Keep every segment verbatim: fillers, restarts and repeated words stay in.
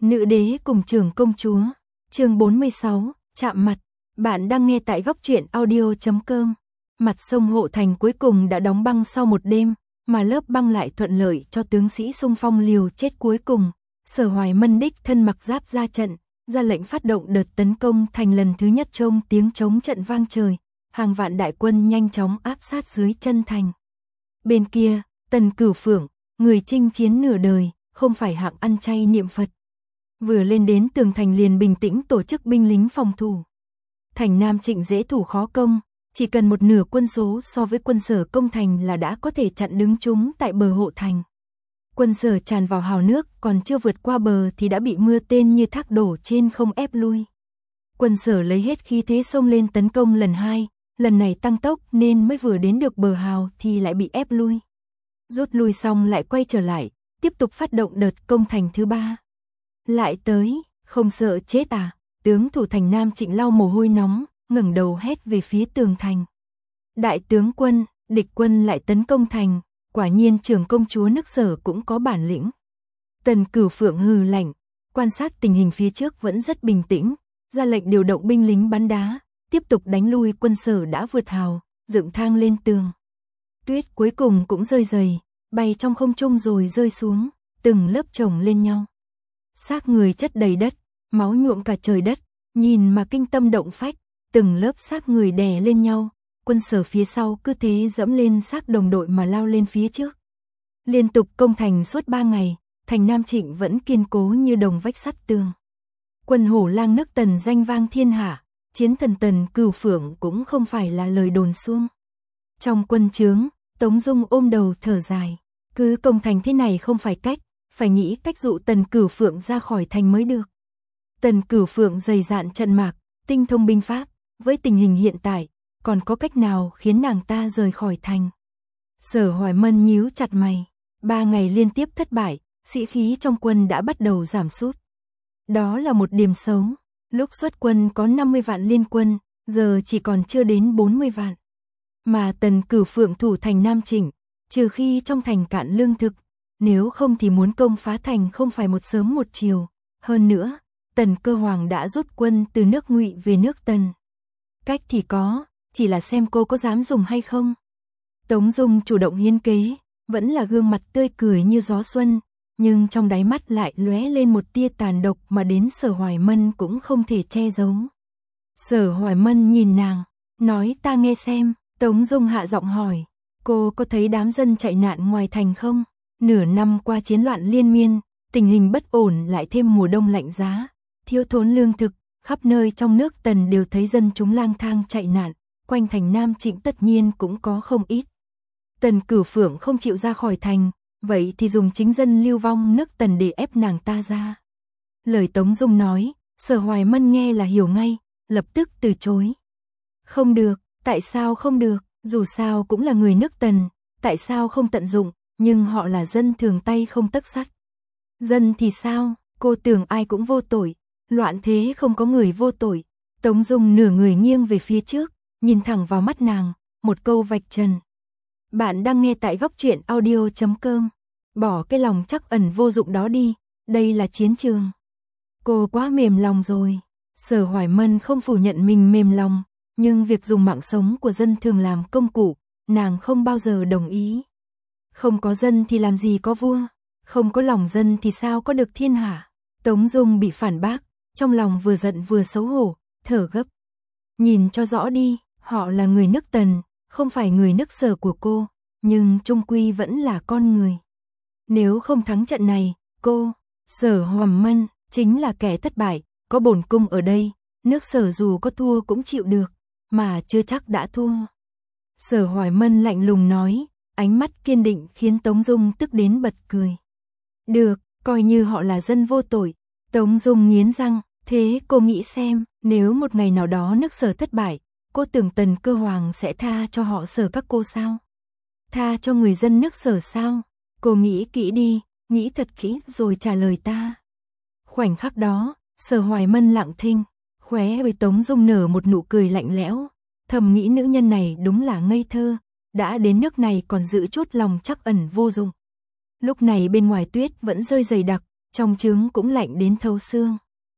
Nữ đế cùng trưởng công chúa, chương bốn mươi sáu, chạm mặt. Bạn đang nghe tại góc truyện audio chấm com. Mặt sông Hộ Thành cuối cùng đã đóng băng sau một đêm, mà lớp băng lại thuận lợi cho tướng sĩ xung phong liều chết cuối cùng. Sở Hoài Mân đích thân mặc giáp ra trận, ra lệnh phát động đợt tấn công thành lần thứ nhất. Trông tiếng trống trận vang trời, hàng vạn đại quân nhanh chóng áp sát dưới chân thành. Bên kia, Tần Cửu Phượng, người chinh chiến nửa đời, không phải hạng ăn chay niệm Phật. Vừa lên đến tường thành liền bình tĩnh tổ chức binh lính phòng thủ. Thành Nam Trịnh dễ thủ khó công, chỉ cần một nửa quân số so với quân Sở công thành là đã có thể chặn đứng chúng tại bờ Hộ Thành. Quân Sở tràn vào hào nước, còn chưa vượt qua bờ thì đã bị mưa tên như thác đổ trên không ép lui. Quân Sở lấy hết khí thế xông lên tấn công lần hai, lần này tăng tốc nên mới vừa đến được bờ hào thì lại bị ép lui. Rút lui xong lại quay trở lại, tiếp tục phát động đợt công thành thứ ba. Lại tới, không sợ chết à? Tướng thủ thành Nam Trịnh lau mồ hôi nóng, ngẩng đầu hét về phía tường thành. Đại tướng quân, địch quân lại tấn công thành, quả nhiên trưởng công chúa nước Sở cũng có bản lĩnh. Tần Cửu Phượng hừ lạnh, quan sát tình hình phía trước vẫn rất bình tĩnh, ra lệnh điều động binh lính bắn đá, tiếp tục đánh lui quân Sở đã vượt hào, dựng thang lên tường. Tuyết cuối cùng cũng rơi dày, bay trong không trung rồi rơi xuống, từng lớp chồng lên nhau. Xác người chất đầy đất, máu nhuộm cả trời đất, nhìn mà kinh tâm động phách, từng lớp xác người đè lên nhau, quân Sở phía sau cứ thế dẫm lên xác đồng đội mà lao lên phía trước. Liên tục công thành suốt ba ngày, thành Nam Trịnh vẫn kiên cố như đồng vách sắt tường. Quân Hổ Lang nước Tần danh vang thiên hạ, chiến thần Tần Cửu Phượng cũng không phải là lời đồn suông. Trong quân trướng, Tống Dung ôm đầu thở dài, cứ công thành thế này không phải cách, phải nghĩ cách dụ Tần Cửu Phượng ra khỏi thành mới được. Tần Cửu Phượng dày dạn trận mạc, tinh thông binh pháp, với tình hình hiện tại, còn có cách nào khiến nàng ta rời khỏi thành? Sở Hoài Mân nhíu chặt mày, ba ngày liên tiếp thất bại, sĩ khí trong quân đã bắt đầu giảm sút. Đó là một điểm xấu, lúc xuất quân có năm mươi vạn liên quân, giờ chỉ còn chưa đến bốn mươi vạn. Mà Tần Cửu Phượng thủ thành Nam Trịnh, trừ khi trong thành cạn lương thực, nếu không thì muốn công phá thành không phải một sớm một chiều. Hơn nữa, Tần Cơ Hoàng đã rút quân từ nước Ngụy về nước Tần. Cách thì có, chỉ là xem cô có dám dùng hay không. Tống Dung chủ động hiến kế, vẫn là gương mặt tươi cười như gió xuân, nhưng trong đáy mắt lại lóe lên một tia tàn độc mà đến Sở Hoài Mân cũng không thể che giấu. Sở Hoài Mân nhìn nàng, nói ta nghe xem. Tống Dung hạ giọng hỏi, cô có thấy đám dân chạy nạn ngoài thành không? Nửa năm qua chiến loạn liên miên, tình hình bất ổn lại thêm mùa đông lạnh giá, thiếu thốn lương thực, khắp nơi trong nước Tần đều thấy dân chúng lang thang chạy nạn, quanh thành Nam Trịnh tất nhiên cũng có không ít. Tần Cửu Phượng không chịu ra khỏi thành, vậy thì dùng chính dân lưu vong nước Tần để ép nàng ta ra. Lời Tống Dung nói, Sở Hoài Mân nghe là hiểu ngay, lập tức từ chối. Không được, tại sao không được, dù sao cũng là người nước Tần, tại sao không tận dụng, nhưng họ là dân thường tay không tấc sắt. Dân thì sao, cô tưởng ai cũng vô tội, loạn thế không có người vô tội. Tống Dung nửa người nghiêng về phía trước, nhìn thẳng vào mắt nàng, một câu vạch trần. Bạn đang nghe tại góc truyện audio chấm com. Bỏ cái lòng chắc ẩn vô dụng đó đi, đây là chiến trường. Cô quá mềm lòng rồi. Sở Hoài Mân không phủ nhận mình mềm lòng, nhưng việc dùng mạng sống của dân thường làm công cụ, nàng không bao giờ đồng ý. Không có dân thì làm gì có vua, không có lòng dân thì sao có được thiên hạ. Tống Dung bị phản bác, trong lòng vừa giận vừa xấu hổ, thở gấp. Nhìn cho rõ đi, họ là người nước Tần, không phải người nước Sở của cô, nhưng chung quy vẫn là con người. Nếu không thắng trận này, cô, Sở Hoài Mân, chính là kẻ thất bại, có bổn cung ở đây, nước Sở dù có thua cũng chịu được, mà chưa chắc đã thua. Sở Hoài Mân lạnh lùng nói, ánh mắt kiên định khiến Tống Dung tức đến bật cười. Được, coi như họ là dân vô tội. Tống Dung nghiến răng, thế cô nghĩ xem, nếu một ngày nào đó nước Sở thất bại, cô tưởng Tần Cơ Hoàng sẽ tha cho họ Sở các cô sao? Tha cho người dân nước Sở sao? Cô nghĩ kỹ đi, nghĩ thật kỹ rồi trả lời ta. Khoảnh khắc đó, Sở Hoài Mân lặng thinh, khóe với Tống Dung nở một nụ cười lạnh lẽo, thầm nghĩ nữ nhân này đúng là ngây thơ, đã đến nước này còn giữ chút lòng chắc ẩn vô dụng. Lúc này bên ngoài tuyết vẫn rơi dày đặc, trong trướng cũng lạnh đến thấu xương.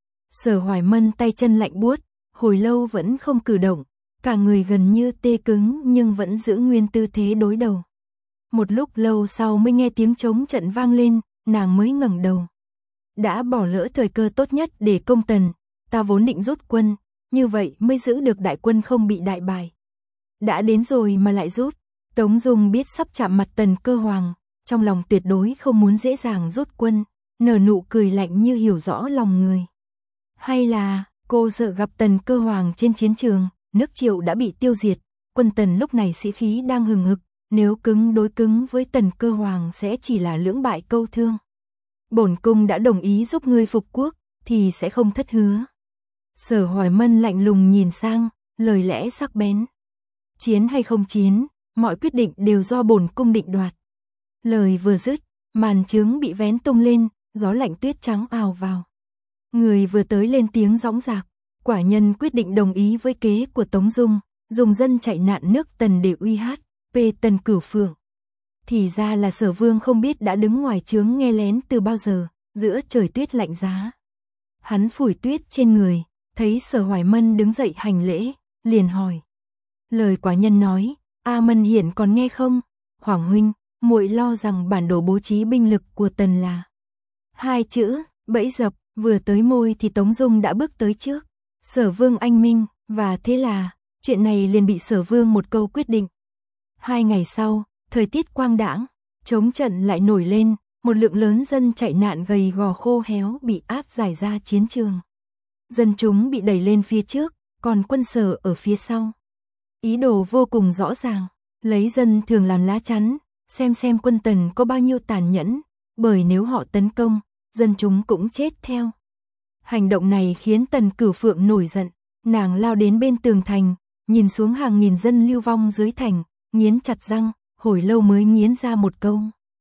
Sở Hoài Mân tay chân lạnh buốt, hồi lâu vẫn không cử động, cả người gần như tê cứng nhưng vẫn giữ nguyên tư thế đối đầu. Một lúc lâu sau mới nghe tiếng trống trận vang lên, nàng mới ngẩng đầu. Đã bỏ lỡ thời cơ tốt nhất để công Tần, ta vốn định rút quân, như vậy mới giữ được đại quân không bị đại bại. Đã đến rồi mà lại rút. Tống Dung biết sắp chạm mặt Tần Cơ Hoàng, trong lòng tuyệt đối không muốn dễ dàng rút quân, nở nụ cười lạnh như hiểu rõ lòng người. Hay là, cô sợ gặp Tần Cơ Hoàng trên chiến trường, nước Triệu đã bị tiêu diệt, quân Tần lúc này sĩ khí đang hừng hực, nếu cứng đối cứng với Tần Cơ Hoàng sẽ chỉ là lưỡng bại câu thương. Bổn cung đã đồng ý giúp ngươi phục quốc, thì sẽ không thất hứa. Sở Hoài Mân lạnh lùng nhìn sang, lời lẽ sắc bén. Chiến hay không chiến, mọi quyết định đều do bổn cung định đoạt. Lời vừa dứt, màn trướng bị vén tung lên, gió lạnh tuyết trắng ào vào. Người vừa tới lên tiếng dõng dạc, quả nhân quyết định đồng ý với kế của Tống Dung, dùng dân chạy nạn nước Tần để uy hát, p Tần Cửu Phượng. Thì ra là Sở Vương không biết đã đứng ngoài trướng nghe lén từ bao giờ, giữa trời tuyết lạnh giá. Hắn phủi tuyết trên người, thấy Sở Hoài Mân đứng dậy hành lễ, liền hỏi. Lời quả nhân nói, A Mân Hiển còn nghe không? Hoàng huynh, muội lo rằng bản đồ bố trí binh lực của Tần là hai chữ, bẫy dập, vừa tới môi thì Tống Dung đã bước tới trước. Sở Vương anh minh, và thế là, chuyện này liền bị Sở Vương một câu quyết định. Hai ngày sau, thời tiết quang đãng, chống trận lại nổi lên, một lượng lớn dân chạy nạn gầy gò khô héo bị áp giải ra chiến trường. Dân chúng bị đẩy lên phía trước, còn quân Sở ở phía sau. Ý đồ vô cùng rõ ràng, lấy dân thường làm lá chắn, xem xem quân Tần có bao nhiêu tàn nhẫn, bởi nếu họ tấn công, dân chúng cũng chết theo. Hành động này khiến Tần Cửu Phượng nổi giận, nàng lao đến bên tường thành, nhìn xuống hàng nghìn dân lưu vong dưới thành, nghiến chặt răng, hồi lâu mới nghiến ra một câu.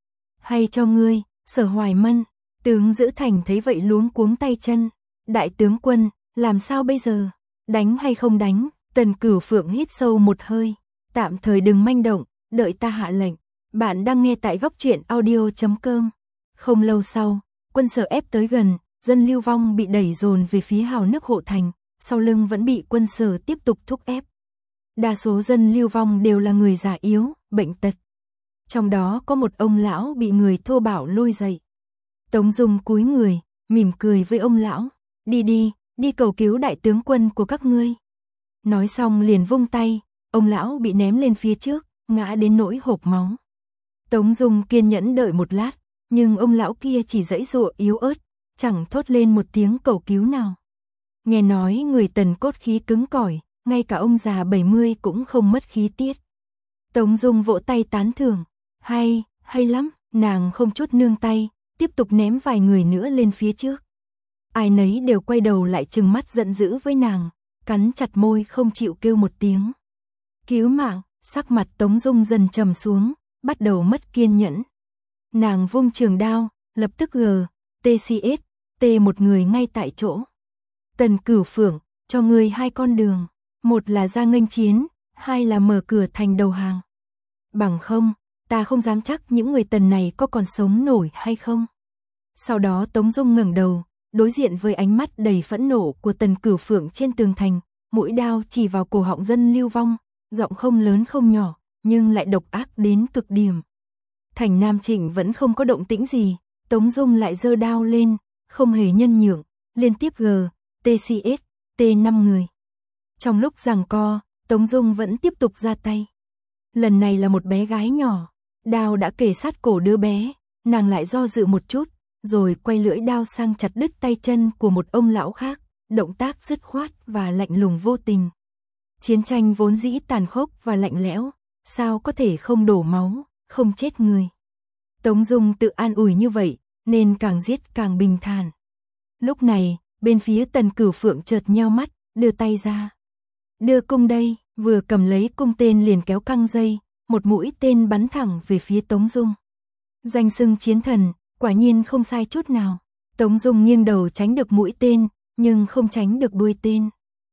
Hay cho ngươi, Sở Hoài Mân. Tướng giữ thành thấy vậy luống cuống tay chân. Đại tướng quân, làm sao bây giờ? Đánh hay không đánh? Tần Cửu Phượng hít sâu một hơi. Tạm thời đừng manh động, đợi ta hạ lệnh. Bạn đang nghe tại góc truyện audio chấm com. Không lâu sau, quân Sở ép tới gần, dân lưu vong bị đẩy dồn về phía hào nước hộ thành, sau lưng vẫn bị quân Sở tiếp tục thúc ép. Đa số dân lưu vong đều là người già yếu, bệnh tật. Trong đó có một ông lão bị người thô bạo lôi dậy. Tống Dung cúi người, mỉm cười với ông lão. Đi đi, đi cầu cứu đại tướng quân của các ngươi. Nói xong liền vung tay, ông lão bị ném lên phía trước, ngã đến nỗi hộc máu. Tống Dung kiên nhẫn đợi một lát, nhưng ông lão kia chỉ giãy giụa yếu ớt, chẳng thốt lên một tiếng cầu cứu nào. Nghe nói người Tần cốt khí cứng cỏi, ngay cả ông già bảy mươi cũng không mất khí tiết. Tống Dung vỗ tay tán thưởng, hay, hay lắm, nàng không chút nương tay, tiếp tục ném vài người nữa lên phía trước. Ai nấy đều quay đầu lại trừng mắt giận dữ với nàng, cắn chặt môi không chịu kêu một tiếng. Cứu mạng, sắc mặt Tống Dung dần trầm xuống, bắt đầu mất kiên nhẫn. Nàng vung trường đao, lập tức gờ, tê xê ét, tê một người ngay tại chỗ. Tần Cửu Phượng, cho ngươi hai con đường, một là ra nghênh chiến, hai là mở cửa thành đầu hàng. Bằng không, ta không dám chắc những người Tần này có còn sống nổi hay không. Sau đó Tống Dung ngẩng đầu, đối diện với ánh mắt đầy phẫn nộ của Tần Cửu Phượng trên tường thành, mũi đao chỉ vào cổ họng dân lưu vong, giọng không lớn không nhỏ, nhưng lại độc ác đến cực điểm. Thành Nam Trịnh vẫn không có động tĩnh gì, Tống Dung lại giơ đao lên, không hề nhân nhượng, liên tiếp gờ, tê xê ét, tê năm người. Trong lúc giằng co, Tống Dung vẫn tiếp tục ra tay. Lần này là một bé gái nhỏ, đao đã kề sát cổ đứa bé, nàng lại do dự một chút, rồi quay lưỡi đao sang chặt đứt tay chân của một ông lão khác, động tác dứt khoát và lạnh lùng vô tình. Chiến tranh vốn dĩ tàn khốc và lạnh lẽo, sao có thể không đổ máu, không chết người. Tống Dung tự an ủi như vậy, nên càng giết càng bình thản. Lúc này, bên phía Tần Cửu Phượng chợt nheo mắt, đưa tay ra. Đưa cung đây, vừa cầm lấy cung tên liền kéo căng dây, một mũi tên bắn thẳng về phía Tống Dung. Danh xưng chiến thần, quả nhiên không sai chút nào. Tống Dung nghiêng đầu tránh được mũi tên, nhưng không tránh được đuôi tên.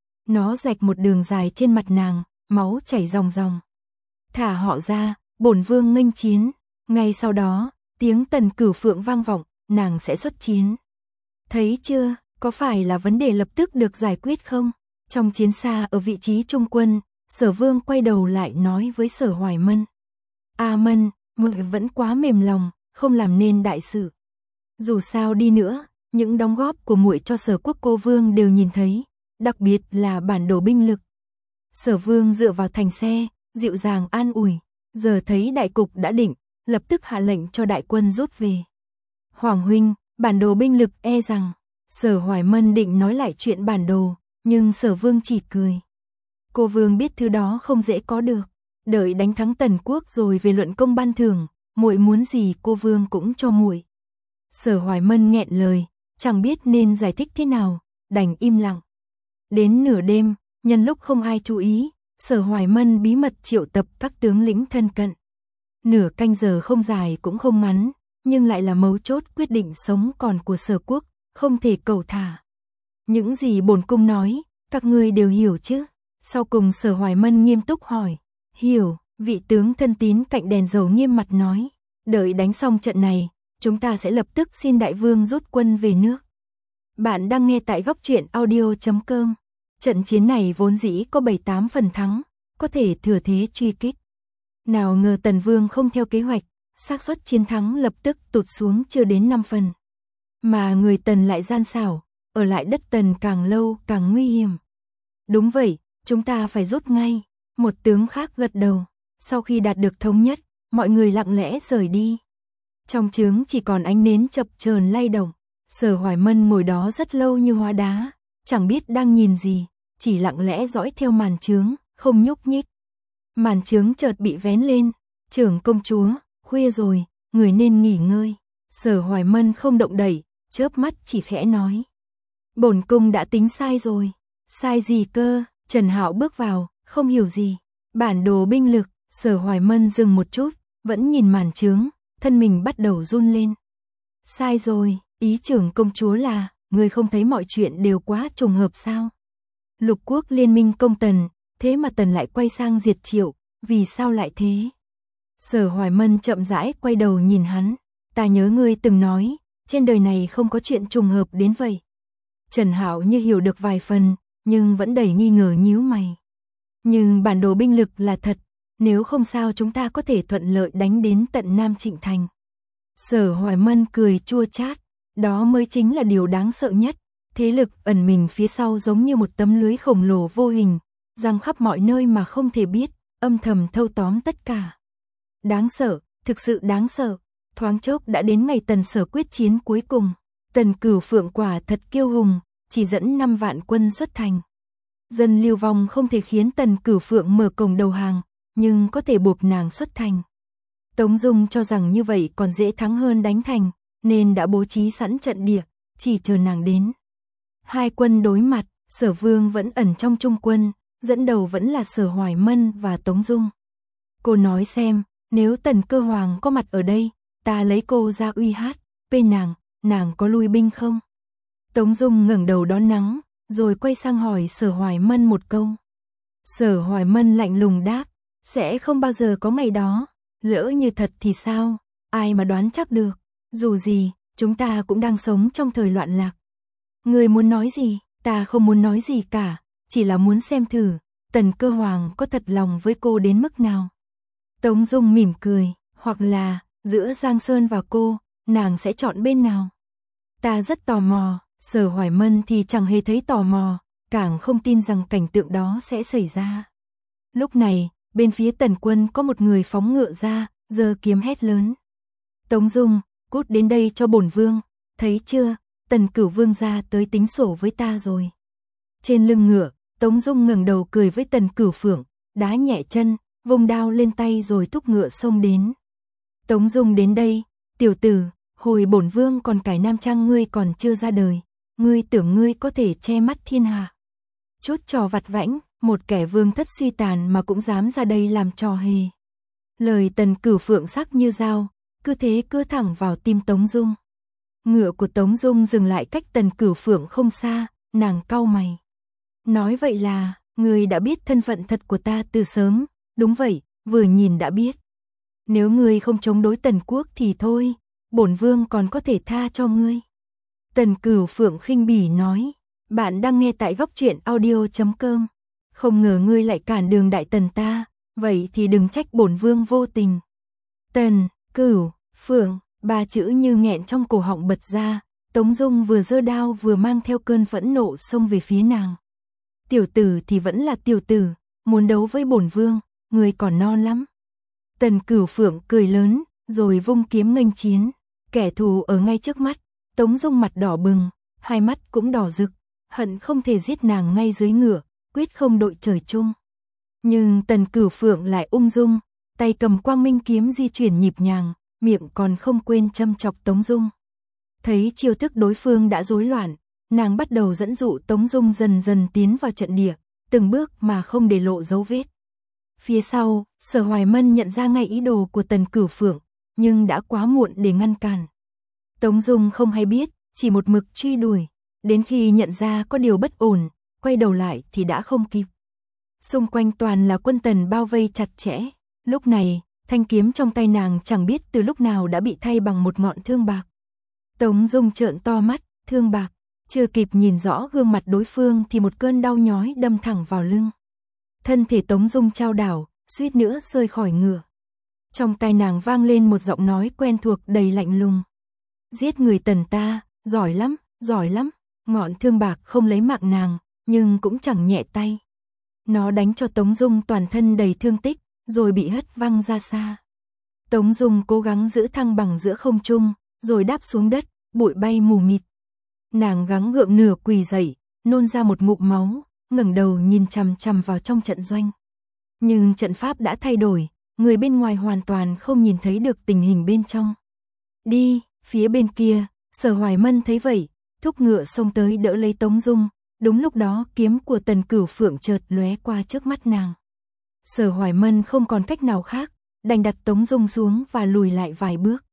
Nó rạch một đường dài trên mặt nàng, máu chảy ròng ròng. Thả họ ra, bổn vương nghênh chiến. Ngay sau đó, tiếng Tần Cửu Phượng vang vọng, nàng sẽ xuất chiến. Thấy chưa, có phải là vấn đề lập tức được giải quyết không? Trong chiến xa ở vị trí trung quân, Sở Vương quay đầu lại nói với Sở Hoài Mân. A Mân, muội vẫn quá mềm lòng, không làm nên đại sự. Dù sao đi nữa, những đóng góp của muội cho Sở Quốc cô vương đều nhìn thấy, đặc biệt là bản đồ binh lực. Sở Vương dựa vào thành xe, dịu dàng an ủi, giờ thấy đại cục đã định, lập tức hạ lệnh cho đại quân rút về. Hoàng huynh, bản đồ binh lực e rằng, Sở Hoài Mân định nói lại chuyện bản đồ, nhưng Sở Vương chỉ cười. Cô vương biết thứ đó không dễ có được, đợi đánh thắng Tần Quốc rồi về luận công ban thưởng, muội muốn gì cô vương cũng cho muội. Sở Hoài Mân nghẹn lời, chẳng biết nên giải thích thế nào, đành im lặng. Đến nửa đêm, nhân lúc không ai chú ý, Sở Hoài Mân bí mật triệu tập các tướng lĩnh thân cận. Nửa canh giờ không dài cũng không ngắn, nhưng lại là mấu chốt quyết định sống còn của Sở Quốc, không thể cầu thả. Những gì bổn cung nói, các ngươi đều hiểu chứ? Sau cùng Sở Hoài Mân nghiêm túc hỏi. Hiểu, vị tướng thân tín cạnh đèn dầu nghiêm mặt nói. Đợi đánh xong trận này, chúng ta sẽ lập tức xin đại vương rút quân về nước. Bạn đang nghe tại góc truyện audio chấm com. Trận chiến này vốn dĩ có bảy tám phần thắng, có thể thừa thế truy kích. Nào ngờ Tần Vương không theo kế hoạch, xác suất chiến thắng lập tức tụt xuống chưa đến năm phần. Mà người Tần lại gian xảo, ở lại đất Tần càng lâu càng nguy hiểm. Đúng vậy, chúng ta phải rút ngay. Một tướng khác gật đầu. Sau khi đạt được thống nhất, mọi người lặng lẽ rời đi. Trong trướng chỉ còn ánh nến chập chờn lay động. Sở Hoài Mân ngồi đó rất lâu như hóa đá, chẳng biết đang nhìn gì, chỉ lặng lẽ dõi theo màn trướng, không nhúc nhích. Màn trướng chợt bị vén lên. Trưởng công chúa, khuya rồi, người nên nghỉ ngơi. Sở Hoài Mân không động đậy, chớp mắt chỉ khẽ nói. Bổn cung đã tính sai rồi. Sai gì cơ? Trần Hạo bước vào, không hiểu gì. Bản đồ binh lực. Sở Hoài Mân dừng một chút, vẫn nhìn màn trướng, thân mình bắt đầu run lên. Sai rồi, ý trưởng công chúa là, người không thấy mọi chuyện đều quá trùng hợp sao? Lục quốc liên minh công Tần, thế mà Tần lại quay sang diệt Triệu, vì sao lại thế? Sở Hoài Mân chậm rãi quay đầu nhìn hắn, ta nhớ ngươi từng nói, trên đời này không có chuyện trùng hợp đến vậy. Trần Hạo như hiểu được vài phần, nhưng vẫn đầy nghi ngờ nhíu mày. Nhưng bản đồ binh lực là thật, nếu không sao chúng ta có thể thuận lợi đánh đến tận Nam Trịnh Thành. Sở Hoài Mân cười chua chát, đó mới chính là điều đáng sợ nhất. Thế lực ẩn mình phía sau giống như một tấm lưới khổng lồ vô hình, giăng khắp mọi nơi mà không thể biết, âm thầm thâu tóm tất cả. Đáng sợ, thực sự đáng sợ. Thoáng chốc đã đến ngày Tần Sở quyết chiến cuối cùng. Tần Cửu Phượng quả thật kiêu hùng, chỉ dẫn năm vạn quân xuất thành. Dân lưu vong không thể khiến Tần Cửu Phượng mở cổng đầu hàng, nhưng có thể buộc nàng xuất thành. Tống Dung cho rằng như vậy còn dễ thắng hơn đánh thành, nên đã bố trí sẵn trận địa, chỉ chờ nàng đến. Hai quân đối mặt, Sở Vương vẫn ẩn trong trung quân, dẫn đầu vẫn là Sở Hoài Mân và Tống Dung. Cô nói xem, nếu Tần Cơ Hoàng có mặt ở đây, ta lấy cô ra uy hát, bên nàng, nàng có lui binh không? Tống Dung ngẩng đầu đón nắng, rồi quay sang hỏi Sở Hoài Mân một câu. Sở Hoài Mân lạnh lùng đáp, sẽ không bao giờ có ngày đó, lỡ như thật thì sao, ai mà đoán chắc được, dù gì, chúng ta cũng đang sống trong thời loạn lạc. Người muốn nói gì, ta không muốn nói gì cả, chỉ là muốn xem thử, Tần Cơ Hoàng có thật lòng với cô đến mức nào. Tống Dung mỉm cười, hoặc là, giữa Giang Sơn và cô, nàng sẽ chọn bên nào. Ta rất tò mò, Sở Hoài Mân thì chẳng hề thấy tò mò, càng không tin rằng cảnh tượng đó sẽ xảy ra. Lúc này, bên phía Tần quân có một người phóng ngựa ra, giơ kiếm hét lớn. Tống Dung, cút đến đây cho bổn vương, thấy chưa, Tần Cửu Vương gia tới tính sổ với ta rồi. Trên lưng ngựa, Tống Dung ngẩng đầu cười với Tần Cửu Phượng, đá nhẹ chân, vung đao lên tay rồi thúc ngựa xông đến. Tống Dung đến đây, tiểu tử, hồi bổn vương còn cải nam trang ngươi còn chưa ra đời, ngươi tưởng ngươi có thể che mắt thiên hạ. Chút trò vặt vãnh, một kẻ vương thất suy tàn mà cũng dám ra đây làm trò hề. Lời Tần Cửu Phượng sắc như dao, cứ thế cưa thẳng vào tim Tống Dung. Ngựa của Tống Dung dừng lại cách Tần Cửu Phượng không xa, nàng cau mày. Nói vậy là, ngươi đã biết thân phận thật của ta từ sớm, đúng vậy, vừa nhìn đã biết. Nếu ngươi không chống đối Tần quốc thì thôi, bổn vương còn có thể tha cho ngươi. Tần Cửu Phượng khinh bỉ nói, bạn đang nghe tại góc truyện audio chấm com. Không ngờ ngươi lại cản đường đại tần ta, vậy thì đừng trách bổn vương vô tình. Tần Cửu Phượng, ba chữ như nghẹn trong cổ họng bật ra, Tống Dung vừa giơ đao vừa mang theo cơn phẫn nộ xông về phía nàng. Tiểu tử thì vẫn là tiểu tử, muốn đấu với bổn vương, người còn non lắm. Tần Cửu Phượng cười lớn, rồi vung kiếm nghênh chiến, kẻ thù ở ngay trước mắt. Tống Dung mặt đỏ bừng, hai mắt cũng đỏ rực, hận không thể giết nàng ngay dưới ngựa, quyết không đội trời chung. Nhưng Tần Cửu Phượng lại ung dung, tay cầm quang minh kiếm di chuyển nhịp nhàng, miệng còn không quên châm chọc Tống Dung. Thấy chiêu thức đối phương đã rối loạn, nàng bắt đầu dẫn dụ Tống Dung dần dần tiến vào trận địa, từng bước mà không để lộ dấu vết. Phía sau, Sở Hoài Mân nhận ra ngay ý đồ của Tần Cửu Phượng, nhưng đã quá muộn để ngăn cản. Tống Dung không hay biết, chỉ một mực truy đuổi, đến khi nhận ra có điều bất ổn, quay đầu lại thì đã không kịp. Xung quanh toàn là quân Tần bao vây chặt chẽ, lúc này, thanh kiếm trong tay nàng chẳng biết từ lúc nào đã bị thay bằng một ngọn thương bạc. Tống Dung trợn to mắt, thương bạc, chưa kịp nhìn rõ gương mặt đối phương thì một cơn đau nhói đâm thẳng vào lưng. Thân thể Tống Dung chao đảo, suýt nữa rơi khỏi ngựa. Trong tai nàng vang lên một giọng nói quen thuộc đầy lạnh lùng. Giết người Tần ta, giỏi lắm, giỏi lắm. Ngọn thương bạc không lấy mạng nàng, nhưng cũng chẳng nhẹ tay. Nó đánh cho Tống Dung toàn thân đầy thương tích, rồi bị hất văng ra xa. Tống Dung cố gắng giữ thăng bằng giữa không trung, rồi đáp xuống đất, bụi bay mù mịt. Nàng gắng gượng nửa quỳ dậy, nôn ra một ngụm máu, ngẩng đầu nhìn chằm chằm vào trong trận doanh. Nhưng trận pháp đã thay đổi, người bên ngoài hoàn toàn không nhìn thấy được tình hình bên trong. Đi, phía bên kia, Sở Hoài Mân thấy vậy, thúc ngựa xông tới đỡ lấy Tống Dung, đúng lúc đó kiếm của Tần Cửu Phượng chợt lóe qua trước mắt nàng. Sở Hoài Mân không còn cách nào khác, đành đặt Tống Dung xuống và lùi lại vài bước.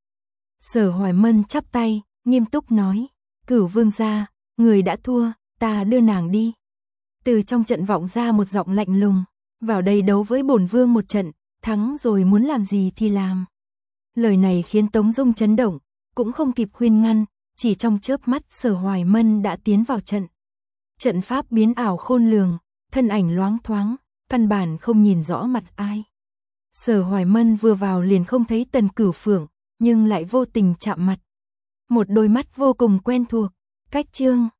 Sở Hoài Mân chắp tay, nghiêm túc nói, Cửu vương gia, người đã thua, ta đưa nàng đi. Từ trong trận vọng ra một giọng lạnh lùng, vào đây đấu với bổn vương một trận, thắng rồi muốn làm gì thì làm. Lời này khiến Tống Dung chấn động, cũng không kịp khuyên ngăn, chỉ trong chớp mắt Sở Hoài Mân đã tiến vào trận. Trận pháp biến ảo khôn lường, thân ảnh loáng thoáng, căn bản không nhìn rõ mặt ai. Sở Hoài Mân vừa vào liền không thấy Tần Cửu Phượng, nhưng lại vô tình chạm mặt. Một đôi mắt vô cùng quen thuộc, cách chương